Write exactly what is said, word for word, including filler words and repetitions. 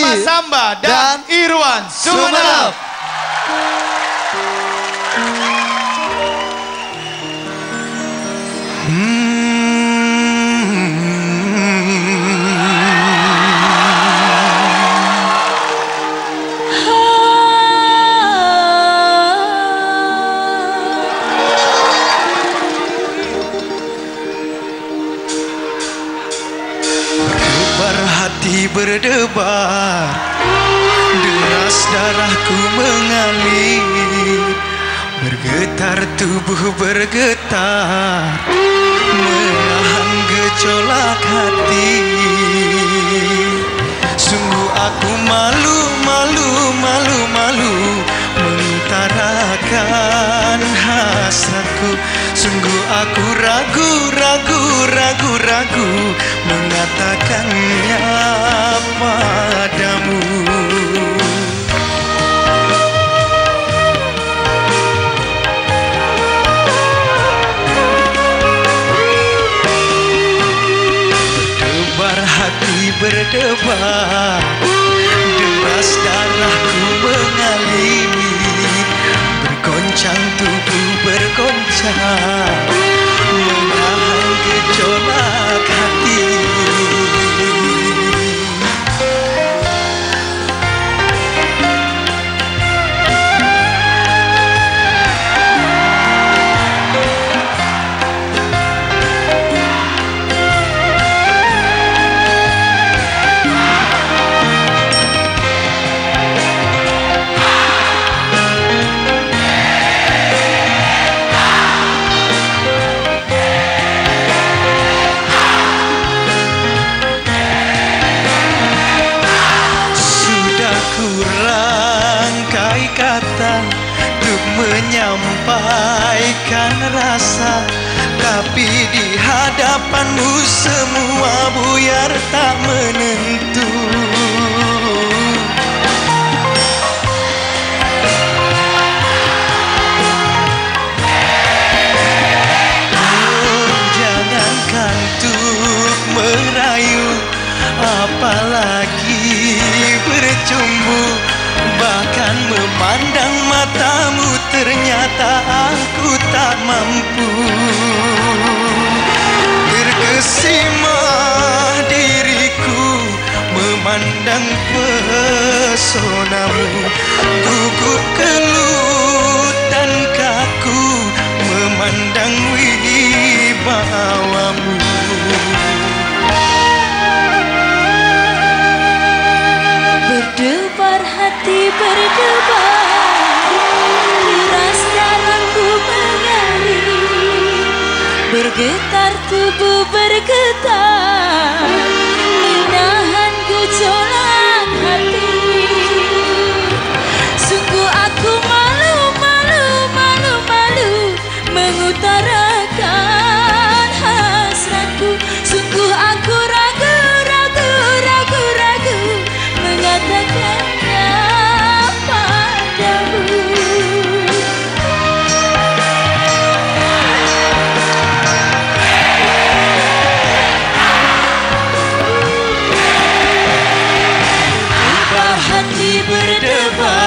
Mas Samba dan, dan Irwan Sumenep. Berdebar, deras darahku mengalir, bergetar tubuh bergetar, menahan gejolak hati. Sungguh aku malu, malu, malu, malu mengutarakan hasratku. Sungguh aku ragu, ragu, ragu, ragu mengatakannya padamu. Berdebar hati berdebar, deras darahku mengalir, bergoncang tubuh bergoncang, menahan gejolak hati. Menyampaikan rasa, tapi di hadapanmu semua buyar tak menentu. Oh, jangankan untuk merayu, apalagi bercumbu, bahkan memandang matamu ternyata aku tak mampu. Terkesima diriku memandang pesonamu, gugup kelut dan kaku memandang wibawamu. Berdebar hati berdebar, deras darahku mengalir, bergetar tubuh bergetar, menahan gejolak hati. Sungguh aku malu, malu, malu, malu mengutarakan hasratku. Sungguh aku ragu, ragu, ragu, ragu mengatakannya padamu. Berdebar hati berdebar,